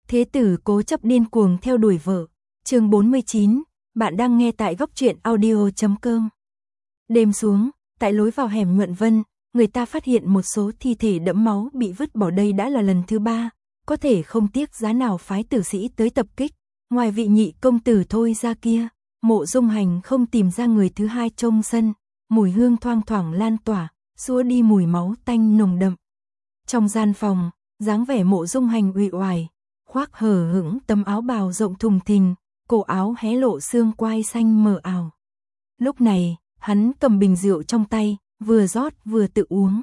Thế tử cố chấp điên cuồng theo đuổi vợ. Chương 49, bạn đang nghe tại góc truyện audio.com. Đêm xuống, tại lối vào hẻm Nhuận Vân, người ta phát hiện một số thi thể đẫm máu bị vứt bỏ, đây đã là lần thứ 3, có thể không tiếc giá nào phái tử sĩ tới tập kích. Ngoài vị nhị công tử Thôi ra kia, Mộ Dung Hành không tìm ra người thứ hai trông sân, mùi hương thoang thoảng lan tỏa, xua đi mùi máu tanh nồng đậm. Trong gian phòng, dáng vẻ Mộ Dung Hành uể oải, khoác hở hững tấm áo bào rộng thùng thình, cổ áo hé lộ xương quai xanh mờ ảo. Lúc này, hắn cầm bình rượu trong tay, vừa rót vừa tự uống.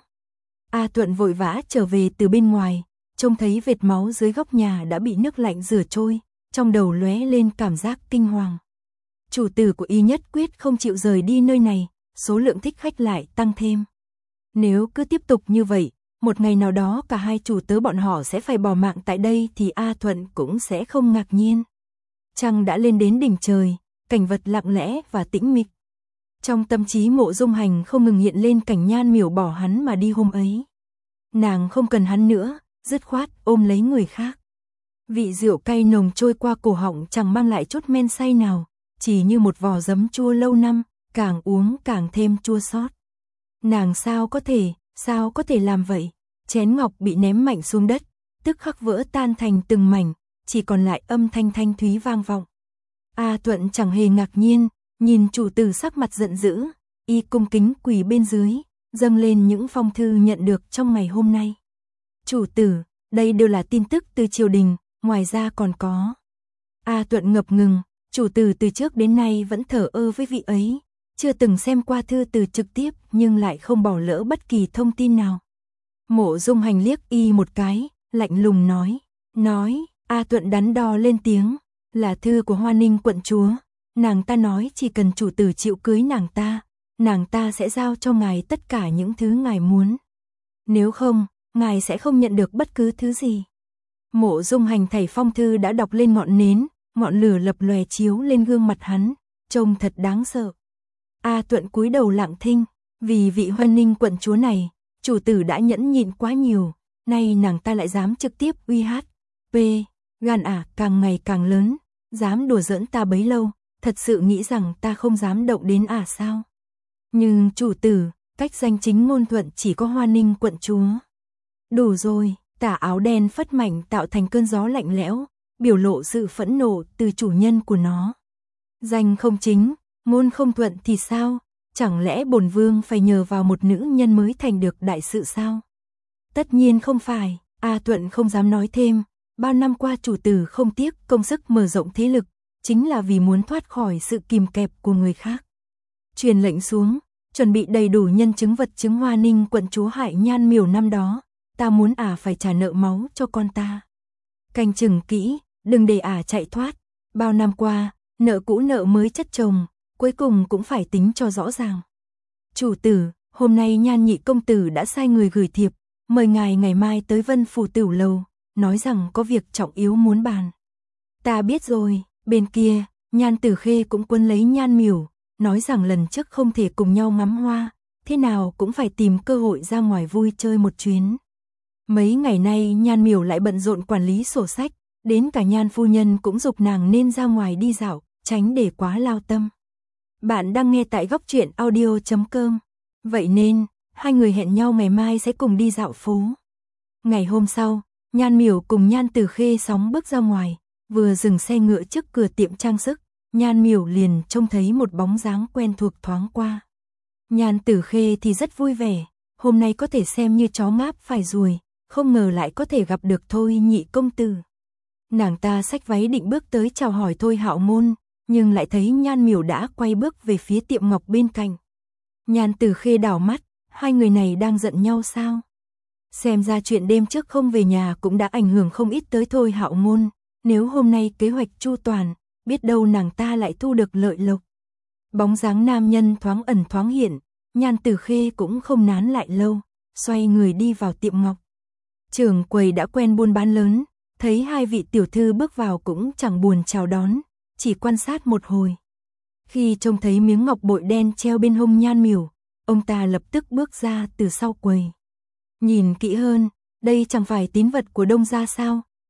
A Thuận vội vã trở về từ bên ngoài, trông thấy vệt máu dưới góc nhà đã bị nước lạnh rửa trôi, trong đầu lóe lên cảm giác kinh hoàng. Chủ tử của Y nhất quyết không chịu rời đi nơi này, số lượng thích khách lại tăng thêm. Nếu cứ tiếp tục như vậy, một ngày nào đó cả hai chủ tớ bọn họ sẽ phải bỏ mạng tại đây thì A Thuận cũng sẽ không ngạc nhiên. Trăng đã lên đến đỉnh trời, cảnh vật lặng lẽ và tĩnh mịch. Trong tâm trí Mộ Dung Hành không ngừng hiện lên cảnh Nhan Miểu bỏ hắn mà đi hôm ấy. Nàng không cần hắn nữa, dứt khoát ôm lấy người khác. Vị rượu cay nồng trôi qua cổ họng chẳng mang lại chút men say nào, chỉ như một vò giấm chua lâu năm, càng uống càng thêm chua xót. Nàng sao có thể làm vậy? Chén ngọc bị ném mạnh xuống đất, tức khắc vỡ tan thành từng mảnh, chỉ còn lại âm thanh thanh thúy vang vọng. A Thuận chẳng hề ngạc nhiên, nhìn chủ tử sắc mặt giận dữ, y cung kính quỳ bên dưới, dâng lên những phong thư nhận được trong ngày hôm nay. Chủ tử, đây đều là tin tức từ triều đình, ngoài ra còn có. A Thuận ngập ngừng, chủ tử từ trước đến nay vẫn thờ ơ với vị ấy, chưa từng xem qua thư từ trực tiếp nhưng lại không bỏ lỡ bất kỳ thông tin nào. Mộ Dung Hành liếc y một cái, lạnh lùng nói, A Thuận đắn đo lên tiếng, là thư của Hoa Ninh quận chúa, nàng ta nói chỉ cần chủ tử chịu cưới nàng ta sẽ giao cho ngài tất cả những thứ ngài muốn. Nếu không, ngài sẽ không nhận được bất cứ thứ gì. Mộ Dung Hành thảy phong thư đã đọc lên ngọn nến, ngọn lửa lập lòe chiếu lên gương mặt hắn, trông thật đáng sợ. A Thuận cúi đầu lặng thinh, vì vị Hoa Ninh quận chúa này, chủ tử đã nhẫn nhịn quá nhiều, nay nàng ta lại dám trực tiếp uy hát. Gan càng ngày càng lớn, dám đùa giỡn ta bấy lâu, thật sự nghĩ rằng ta không dám động đến sao? Nhưng chủ tử, cách danh chính ngôn thuận chỉ có Hoa Ninh quận chúa. Đủ rồi, tà áo đen phất mạnh tạo thành cơn gió lạnh lẽo, biểu lộ sự phẫn nộ từ chủ nhân của nó. Danh không chính, ngôn không thuận thì sao? Chẳng lẽ bổn vương phải nhờ vào một nữ nhân mới thành được đại sự sao? Tất nhiên không phải, A Thuận không dám nói thêm, bao năm qua chủ tử không tiếc công sức mở rộng thế lực, chính là vì muốn thoát khỏi sự kìm kẹp của người khác. Truyền lệnh xuống, chuẩn bị đầy đủ nhân chứng vật chứng Hoa Ninh quận chúa hại Nhan Miểu năm đó, ta muốn phải trả nợ máu cho con ta. Canh chừng kỹ, đừng để chạy thoát, bao năm qua, nợ cũ nợ mới chất chồng, cuối cùng cũng phải tính cho rõ ràng. Chủ tử, hôm nay Nhan nhị công tử đã sai người gửi thiệp, mời ngài ngày mai tới Vân Phủ Tửu Lầu, nói rằng có việc trọng yếu muốn bàn. Ta biết rồi, bên kia, Nhan Tử Khê cũng quấn lấy Nhan Miểu, nói rằng lần trước không thể cùng nhau ngắm hoa, thế nào cũng phải tìm cơ hội ra ngoài vui chơi một chuyến. Mấy ngày nay Nhan Miểu lại bận rộn quản lý sổ sách, đến cả Nhan phu nhân cũng giục nàng nên ra ngoài đi dạo, tránh để quá lao tâm. Bạn đang nghe tại góc truyện audio.com. Vậy nên, hai người hẹn nhau ngày mai sẽ cùng đi dạo phố. Ngày hôm sau, Nhan Miểu cùng Nhan Tử Khê sóng bước ra ngoài, vừa dừng xe ngựa trước cửa tiệm trang sức, Nhan Miểu liền trông thấy một bóng dáng quen thuộc thoáng qua. Nhan Tử Khê thì rất vui vẻ, hôm nay có thể xem như chó ngáp phải ruồi, không ngờ lại có thể gặp được Thôi nhị công tử. Nàng ta xách váy định bước tới chào hỏi Thôi Hạo Ngôn, nhưng lại thấy Nhan Miểu đã quay bước về phía tiệm ngọc bên cạnh. Nhan Tử Khê đảo mắt, hai người này đang giận nhau sao? Xem ra chuyện đêm trước không về nhà cũng đã ảnh hưởng không ít tới Thôi Hạo Ngôn, nếu hôm nay kế hoạch chu toàn, biết đâu nàng ta lại thu được lợi lộc. Bóng dáng nam nhân thoáng ẩn thoáng hiện, Nhan Tử Khê cũng không nán lại lâu, xoay người đi vào tiệm ngọc. Trưởng quầy đã quen buôn bán lớn, thấy hai vị tiểu thư bước vào cũng chẳng buồn chào đón, chỉ quan sát một hồi. Khi trông thấy miếng ngọc bội đen treo bên hông Nhan Miểu, ông ta lập tức bước ra từ sau quầy. Nhìn kỹ hơn, đây chẳng phải tín vật của Đông gia sao,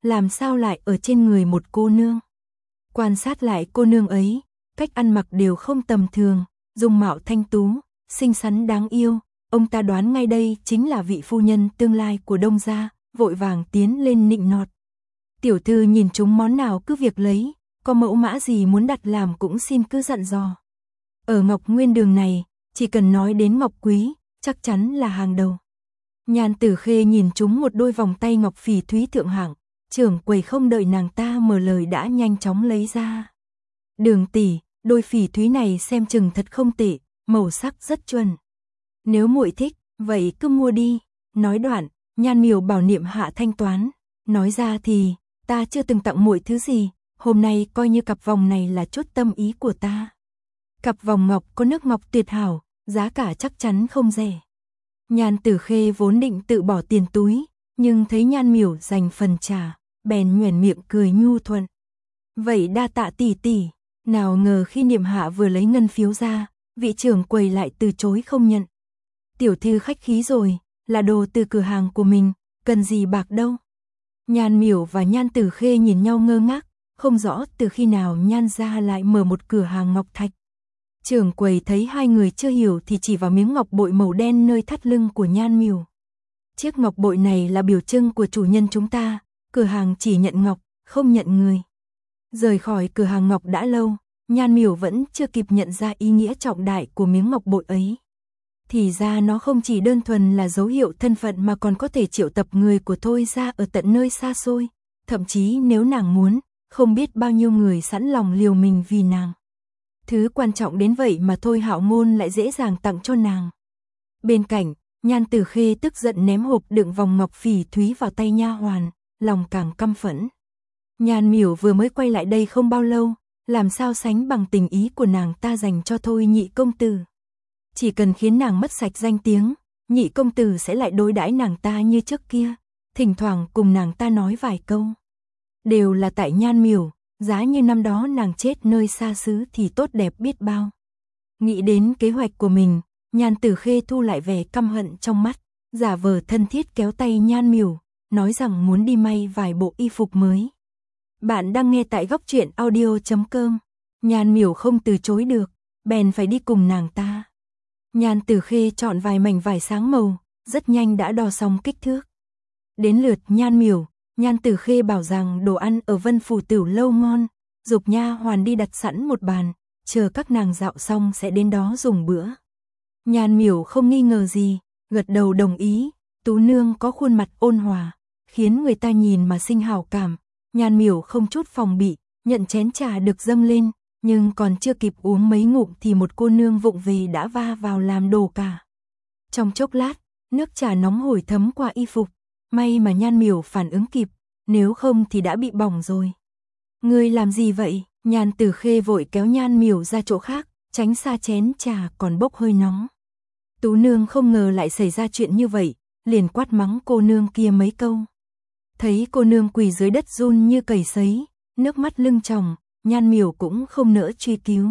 làm sao lại ở trên người một cô nương. Quan sát lại cô nương ấy, cách ăn mặc đều không tầm thường, dung mạo thanh tú, xinh xắn đáng yêu, ông ta đoán ngay đây chính là vị phu nhân tương lai của Đông gia, vội vàng tiến lên nịnh nọt. Tiểu thư nhìn chúng món nào cứ việc lấy, có mẫu mã gì muốn đặt làm cũng xin cứ dặn dò. Ở Ngọc Nguyên Đường này, chỉ cần nói đến ngọc quý, chắc chắn là hàng đầu. Nhan Tử Khê nhìn chúng một đôi vòng tay ngọc phỉ thúy thượng hạng, trưởng quầy không đợi nàng ta mở lời đã nhanh chóng lấy ra. Đường tỷ, đôi phỉ thúy này xem chừng thật không tệ, màu sắc rất chuẩn. Nếu muội thích, vậy cứ mua đi. Nói đoạn, Nhan Miểu bảo Niệm Hạ thanh toán. Nói ra thì, ta chưa từng tặng muội thứ gì, hôm nay coi như cặp vòng này là chút tâm ý của ta. Cặp vòng ngọc có nước ngọc tuyệt hảo, giá cả chắc chắn không rẻ. Nhan Tử Khê vốn định tự bỏ tiền túi, nhưng thấy Nhan Miểu dành phần trả, bèn nhoẻn miệng cười nhu thuận. Vậy đa tạ tỷ tỷ. Nào ngờ khi Niệm Hạ vừa lấy ngân phiếu ra, vị trưởng quầy lại từ chối không nhận. Tiểu thư khách khí rồi, là đồ từ cửa hàng của mình, cần gì bạc đâu. Nhan Miểu và Nhan Tử Khê nhìn nhau ngơ ngác, không rõ từ khi nào Nhan gia lại mở một cửa hàng ngọc thạch. Trưởng quầy thấy hai người chưa hiểu thì chỉ vào miếng ngọc bội màu đen nơi thắt lưng của Nhan Miểu. Chiếc ngọc bội này là biểu trưng của chủ nhân chúng ta, cửa hàng chỉ nhận ngọc, không nhận người. Rời khỏi cửa hàng ngọc đã lâu, Nhan Miểu vẫn chưa kịp nhận ra ý nghĩa trọng đại của miếng ngọc bội ấy. Thì ra nó không chỉ đơn thuần là dấu hiệu thân phận mà còn có thể triệu tập người của Thôi gia ở tận nơi xa xôi, thậm chí nếu nàng muốn, không biết bao nhiêu người sẵn lòng liều mình vì nàng. Thứ quan trọng đến vậy mà Thôi Hạo Ngôn lại dễ dàng tặng cho nàng. Bên cạnh, Nhan Tử Khê tức giận ném hộp đựng vòng ngọc phỉ thúy vào tay nha hoàn, lòng càng căm phẫn. Nhan Miểu vừa mới quay lại đây không bao lâu, làm sao sánh bằng tình ý của nàng ta dành cho Thôi nhị công tử. Chỉ cần khiến nàng mất sạch danh tiếng, nhị công tử sẽ lại đối đãi nàng ta như trước kia, thỉnh thoảng cùng nàng ta nói vài câu. Đều là tại Nhan Miểu, giá như năm đó nàng chết nơi xa xứ thì tốt đẹp biết bao. Nghĩ đến kế hoạch của mình, Nhan Tử Khê thu lại vẻ căm hận trong mắt, giả vờ thân thiết kéo tay Nhan Miểu, nói rằng muốn đi may vài bộ y phục mới. Bạn đang nghe tại Góc Truyện Audio.com. Nhan Miểu không từ chối được, bèn phải đi cùng nàng ta. Nhan Tử Khê chọn vài mảnh vải sáng màu, rất nhanh đã đo xong kích thước. Đến lượt Nhan Miểu, Nhan Tử Khê bảo rằng đồ ăn ở Vân Phủ Tiểu Lâu ngon, giục nha hoàn đi đặt sẵn một bàn, chờ các nàng dạo xong sẽ đến đó dùng bữa. Nhan Miểu không nghi ngờ gì, gật đầu đồng ý. Tú nương có khuôn mặt ôn hòa, khiến người ta nhìn mà sinh hảo cảm. Nhan Miểu không chút phòng bị, nhận chén trà được dâng lên, nhưng còn chưa kịp uống mấy ngụm thì một cô nương vụng về đã va vào làm đổ cả. Trong chốc lát, nước trà nóng hổi thấm qua y phục, may mà Nhan Miểu phản ứng kịp, nếu không thì đã bị bỏng rồi. Ngươi làm gì vậy? Nhan Tử Khê vội kéo Nhan Miểu ra chỗ khác, tránh xa chén trà còn bốc hơi nóng. Tú nương không ngờ lại xảy ra chuyện như vậy, liền quát mắng cô nương kia mấy câu. Thấy cô nương quỳ dưới đất run như cầy sấy, nước mắt lưng tròng, Nhan Miểu cũng không nỡ truy cứu.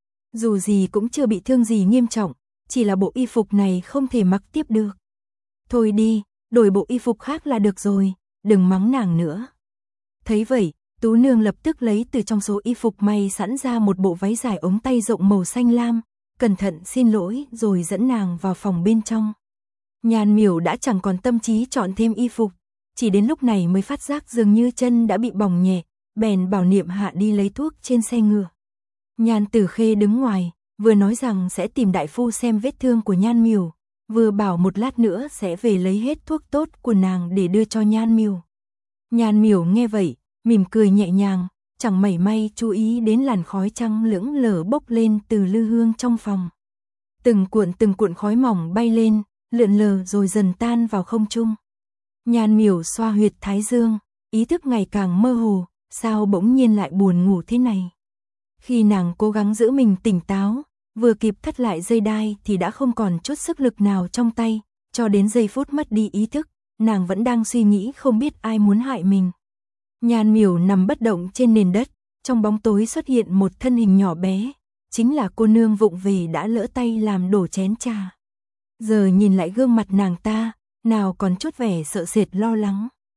Dù gì cũng chưa bị thương gì nghiêm trọng, chỉ là bộ y phục này không thể mặc tiếp được. Thôi đi, đổi bộ y phục khác là được rồi, đừng mắng nàng nữa. Thấy vậy, Tú nương lập tức lấy từ trong số y phục may sẵn ra một bộ váy dài ống tay rộng màu xanh lam, cẩn thận xin lỗi rồi dẫn nàng vào phòng bên trong. Nhan Miểu đã chẳng còn tâm trí chọn thêm y phục, chỉ đến lúc này mới phát giác dường như chân đã bị bỏng nhẹ, bèn bảo Niệm Hạ đi lấy thuốc trên xe ngựa. Nhan Tử Khê đứng ngoài, vừa nói rằng sẽ tìm đại phu xem vết thương của Nhan Miểu, vừa bảo một lát nữa sẽ về lấy hết thuốc tốt của nàng để đưa cho Nhan Miểu. Nhan Miểu nghe vậy, mỉm cười nhẹ nhàng, chẳng mảy may chú ý đến làn khói trắng lững lờ bốc lên từ lư hương trong phòng. Từng cuộn khói mỏng bay lên, lượn lờ rồi dần tan vào không trung. Nhan Miểu xoa huyệt thái dương, ý thức ngày càng mơ hồ, sao bỗng nhiên lại buồn ngủ thế này. Khi nàng cố gắng giữ mình tỉnh táo, vừa kịp thắt lại dây đai thì đã không còn chút sức lực nào trong tay, cho đến giây phút mất đi ý thức, nàng vẫn đang suy nghĩ không biết ai muốn hại mình. Nhan Miểu nằm bất động trên nền đất, trong bóng tối xuất hiện một thân hình nhỏ bé, chính là cô nương vụng về đã lỡ tay làm đổ chén trà. Giờ nhìn lại gương mặt nàng ta, nào còn chút vẻ sợ sệt lo lắng.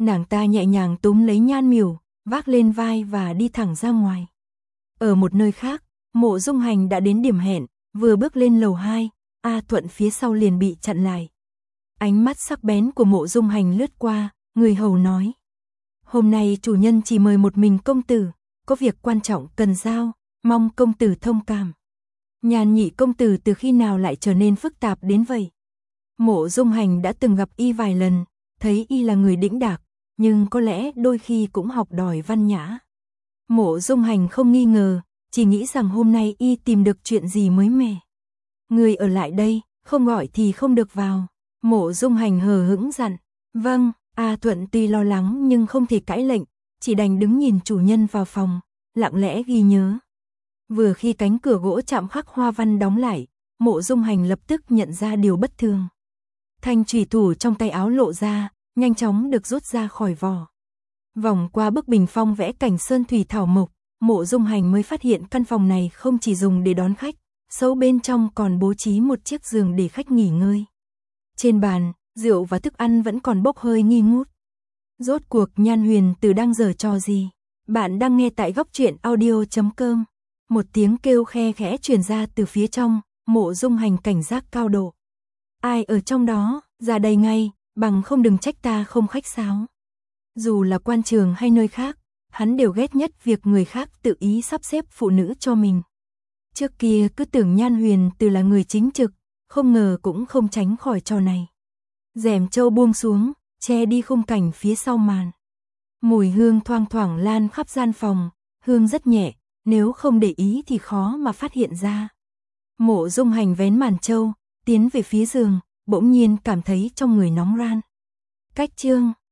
Nàng ta nhẹ nhàng túm lấy Nhan Miểu, vác lên vai và đi thẳng ra ngoài. Ở một nơi khác, Mộ Dung Hành đã đến điểm hẹn, vừa bước lên lầu 2, A Thuận phía sau liền bị chặn lại. Ánh mắt sắc bén của Mộ Dung Hành lướt qua, người hầu nói. Hôm nay chủ nhân chỉ mời một mình công tử, có việc quan trọng cần giao, mong công tử thông cảm. Nhan nhị công tử từ khi nào lại trở nên phức tạp đến vậy? Mộ Dung Hành đã từng gặp y vài lần, thấy y là người đĩnh đạc, nhưng có lẽ đôi khi cũng học đòi văn nhã. Mộ Dung Hành không nghi ngờ, chỉ nghĩ rằng hôm nay y tìm được chuyện gì mới mẻ. Người ở lại đây, không gọi thì không được vào. Mộ Dung Hành hờ hững dặn. Vâng. A Thuận tuy lo lắng nhưng không thể cãi lệnh, chỉ đành đứng nhìn chủ nhân vào phòng, lặng lẽ ghi nhớ. Vừa khi cánh cửa gỗ chạm khắc hoa văn đóng lại, Mộ Dung Hành lập tức nhận ra điều bất thường. Thanh chùy thủ trong tay áo lộ ra, nhanh chóng được rút ra khỏi vỏ. Vòng qua bức bình phong vẽ cảnh sơn thủy thảo mộc, Mộ Dung Hành mới phát hiện căn phòng này không chỉ dùng để đón khách, sâu bên trong còn bố trí một chiếc giường để khách nghỉ ngơi. Trên bàn, rượu và thức ăn vẫn còn bốc hơi nghi ngút. Rốt cuộc Nhan Huyền Từ đang giở trò gì? Bạn đang nghe tại góc truyện audio.com. Một tiếng kêu khe khẽ truyền ra từ phía trong, Mộ Dung Hành cảnh giác cao độ. Ai ở trong đó, ra đây ngay, bằng không đừng trách ta không khách sáo. Dù là quan trường hay nơi khác, hắn đều ghét nhất việc người khác tự ý sắp xếp phụ nữ cho mình. Trước kia cứ tưởng Nhan Huyền Từ là người chính trực, không ngờ cũng không tránh khỏi trò này. Rèm trâu buông xuống, che đi khung cảnh phía sau màn. Mùi hương thoang thoảng lan khắp gian phòng, hương rất nhẹ, nếu không để ý thì khó mà phát hiện ra. Mộ Dung Hành vén màn trâu, tiến về phía giường, bỗng nhiên cảm thấy trong người nóng ran. Cách chương